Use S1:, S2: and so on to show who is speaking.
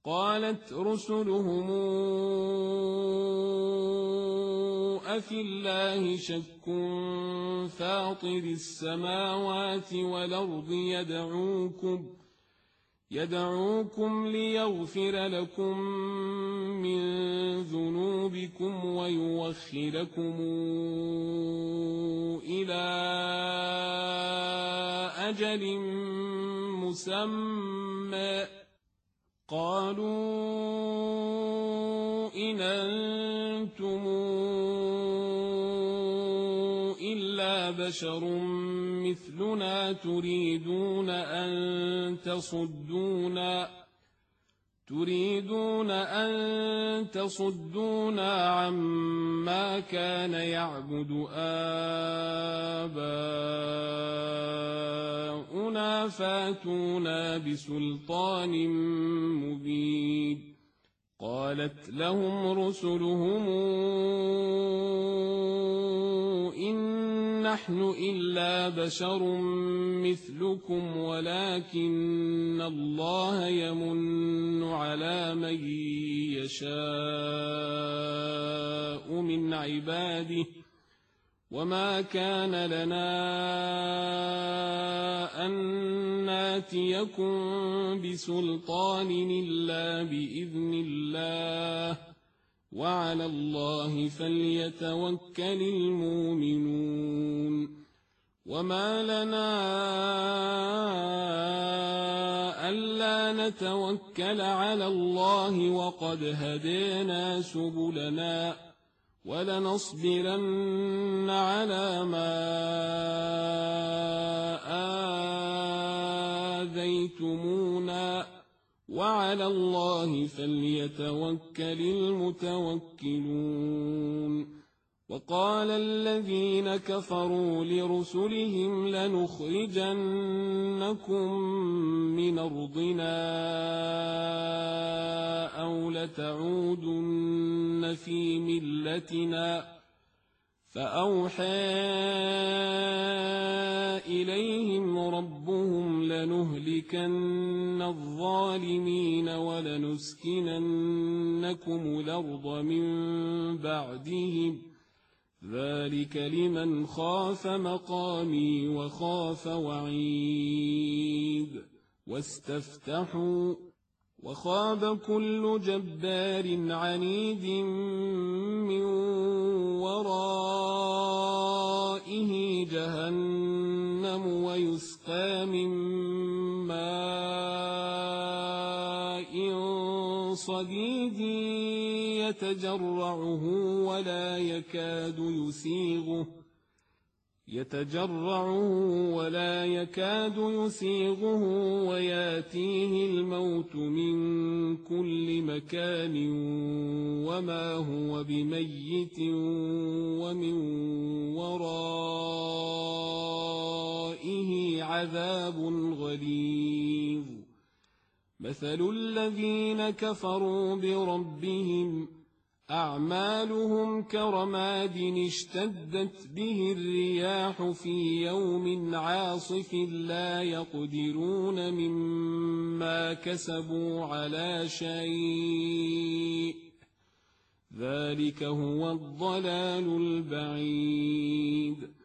S1: قالت رسلهم أفي الله شك فاطر السماوات والأرض يدعوكم ليغفر لكم من ذنوبكم ويوخركم إلى أجل مسمى قالوا إن أنتم إلا بشر مثلنا تريدون أن تصدونا عما كان يعبد آباؤنا فاتونا بسلطان مبين قالت لهم رسلهم إن نحن إلا بشر مثلكم ولكن الله يمن على من يشاء من عباده وما كان لنا أن ناتيكم بسلطان إلا بإذن الله وعلى الله فليتوكل المؤمنون وما لنا ألا نتوكل على الله وقد هدينا سبلنا ولنصبرن على ما آذيتمونا وعلى الله فليتوكل المتوكلون وقال الذين كفروا لرسلهم لنخرجنكم من أرضنا أو لتعودن في ملتنا فأوحى إليهم ربهم لنهلكن الظالمين ولنسكننكم الأرض من بعدهم ذلك لمن خاف مقامي وخاف وعيد واستفتحوا وخاب كل جبار عنيد من ورائه جهنم ويسقى من ماء صديد يتجرعه ولا يكاد يسيغه وياتيه الموت من كل مكان وما هو بميت ومن ورائه عذاب غليظ مثل الذين كفروا بربهم أعمالهم كرماد اشتدت به الرياح في يوم عاصف لا يقدرون مما كسبوا على شيء ذلك هو الضلال البعيد